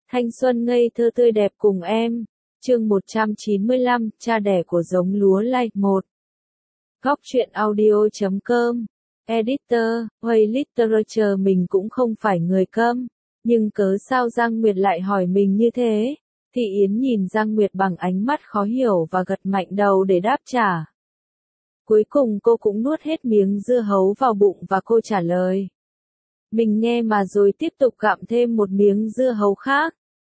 Thanh xuân ngây thơ tươi đẹp cùng em. Chương 195, cha đẻ của giống lúa lai 1. Góc truyện audio.com. Editor, Way Literature. Mình cũng không phải người câm, nhưng cớ sao Giang Nguyệt lại hỏi mình như thế? Thị Yến nhìn Giang Nguyệt bằng ánh mắt khó hiểu và gật mạnh đầu để đáp trả. Cuối cùng cô cũng nuốt hết miếng dưa hấu vào bụng và cô trả lời. Mình nghe mà, rồi tiếp tục gặm thêm một miếng dưa hấu khác.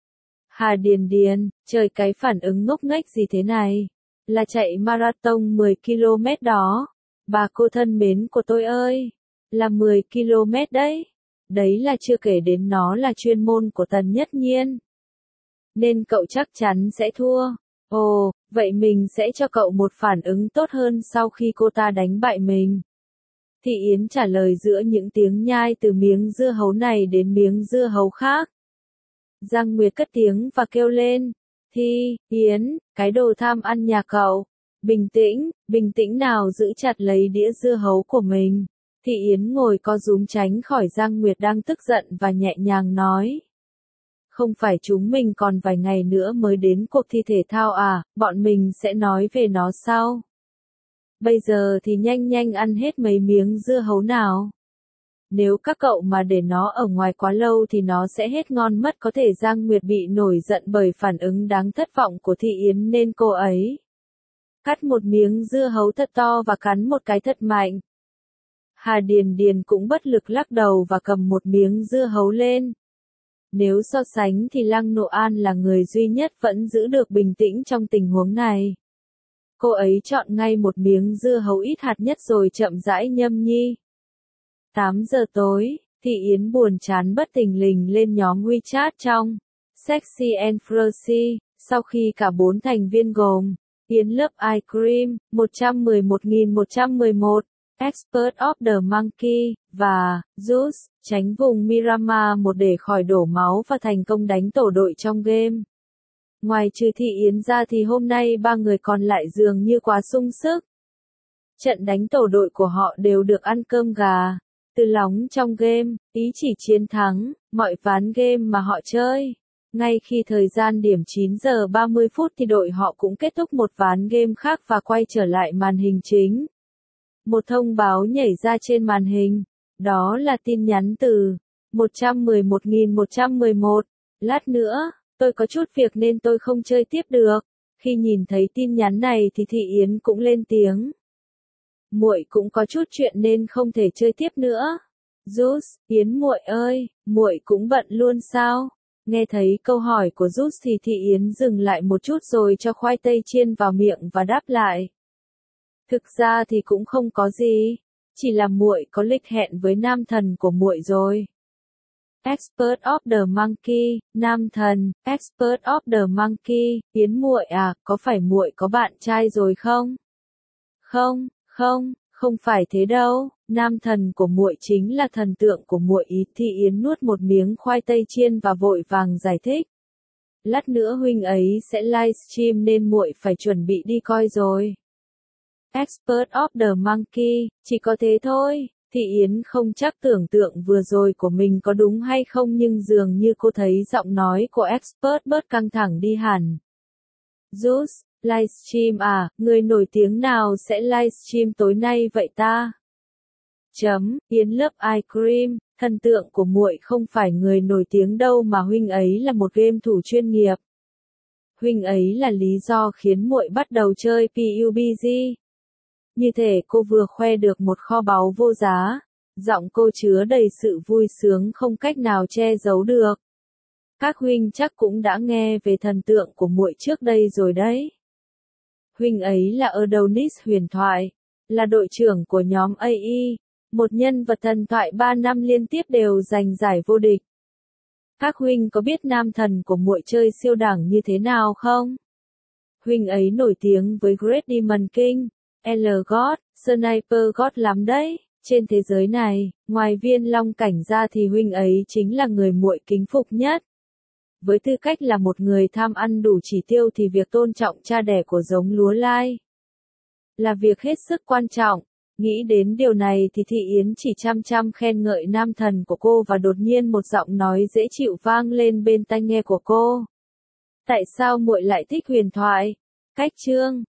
Hà Điền Điền, trời, cái phản ứng ngốc nghếch gì thế này? Là chạy marathon 10 km đó. Bà cô thân mến của tôi ơi, là 10 km đấy. Đấy là chưa kể đến nó là chuyên môn của Tần Nhất Nhiên. Nên cậu chắc chắn sẽ thua. Ồ, vậy mình sẽ cho cậu một phản ứng tốt hơn sau khi cô ta đánh bại mình. Thị Yến trả lời giữa những tiếng nhai từ miếng dưa hấu này đến miếng dưa hấu khác. Giang Nguyệt cất tiếng và kêu lên. Thi Yến, cái đồ tham ăn nhà cậu. Bình tĩnh nào, giữ chặt lấy đĩa dưa hấu của mình. Thị Yến ngồi co rúm tránh khỏi Giang Nguyệt đang tức giận và nhẹ nhàng nói. Không phải chúng mình còn vài ngày nữa mới đến cuộc thi thể thao à, bọn mình sẽ nói về nó sau. Bây giờ thì nhanh ăn hết mấy miếng dưa hấu nào. Nếu các cậu mà để nó ở ngoài quá lâu thì nó sẽ hết ngon mất. Có thể Giang Nguyệt bị nổi giận bởi phản ứng đáng thất vọng của Thị Yến nên cô ấy cắt một miếng dưa hấu thật to và cắn một cái thật mạnh. Hà Điền Điền cũng bất lực lắc đầu và cầm một miếng dưa hấu lên. Nếu so sánh thì Lăng Nộ An là người duy nhất vẫn giữ được bình tĩnh trong tình huống này. Cô ấy chọn ngay một miếng dưa hấu ít hạt nhất rồi chậm rãi nhâm nhi. 8 giờ tối, Thị Yến buồn chán bất thình lình lên nhóm WeChat trong Sexy and Frosty. Sau khi cả 4 thành viên gồm Yến Love Ice Cream, 111.111, Expert of the Monkey, và Juice, tránh vùng Miramar một để khỏi đổ máu và thành công đánh tổ đội trong game. Ngoài trừ Thị Yến ra thì hôm nay 3 người còn lại dường như quá sung sức. Trận đánh tổ đội của họ đều được ăn cơm gà từ lóng trong game, ý chỉ chiến thắng mọi ván game mà họ chơi. Ngay khi thời gian điểm 9 giờ 30 phút thì đội họ cũng kết thúc một ván game khác và quay trở lại màn hình chính. Một thông báo nhảy ra trên màn hình. Đó là tin nhắn từ 111.111. Lát nữa, tôi có chút việc nên tôi không chơi tiếp được. Khi nhìn thấy tin nhắn này thì Thị Yến cũng lên tiếng. Muội cũng có chút chuyện nên không thể chơi tiếp nữa. Juice, Yến muội ơi, muội cũng bận luôn sao? Nghe thấy câu hỏi của Juice thì Thị Yến dừng lại một chút rồi cho khoai tây chiên vào miệng và đáp lại. Thực ra thì cũng không có gì, chỉ là muội có lịch hẹn với nam thần của muội rồi. Expert of the Monkey, nam thần, Expert of the Monkey, Yến muội à, có phải muội có bạn trai rồi không? Không phải thế đâu, nam thần của muội chính là thần tượng của muội. Thị Yến nuốt một miếng khoai tây chiên và vội vàng giải thích. Lát nữa huynh ấy sẽ livestream nên muội phải chuẩn bị đi coi rồi. Expert of the Monkey, chỉ có thế thôi. Thị Yến không chắc tưởng tượng vừa rồi của mình có đúng hay không nhưng dường như cô thấy giọng nói của Expert bớt căng thẳng đi hẳn. Juice, livestream à, người nổi tiếng nào sẽ livestream tối nay vậy ta? Yến Love Ice Cream, thần tượng của muội không phải người nổi tiếng đâu mà huynh ấy là một game thủ chuyên nghiệp. Huynh ấy là lý do khiến muội bắt đầu chơi PUBG. Như thể cô vừa khoe được một kho báu vô giá. Giọng cô chứa đầy sự vui sướng không cách nào che giấu được. Các huynh chắc cũng đã nghe về thần tượng của muội trước đây rồi đấy. Huynh ấy là Adonis huyền thoại, là đội trưởng của nhóm AI, một nhân vật thần thoại 3 năm liên tiếp đều giành giải vô địch. Các huynh có biết nam thần của muội chơi siêu đẳng như thế nào không? Huynh ấy nổi tiếng với Great Demon King, L-God, Sniper God lắm đấy. Trên thế giới này, ngoài Viên Long Cảnh ra thì huynh ấy chính là người muội kính phục nhất. Với tư cách là một người tham ăn đủ chỉ tiêu thì việc tôn trọng cha đẻ của giống lúa lai là việc hết sức quan trọng. Nghĩ đến điều này thì Thị Yến chỉ chăm chăm khen ngợi nam thần của cô và đột nhiên một giọng nói dễ chịu vang lên bên tai nghe của cô. Tại sao muội lại thích huyền thoại? Cách chương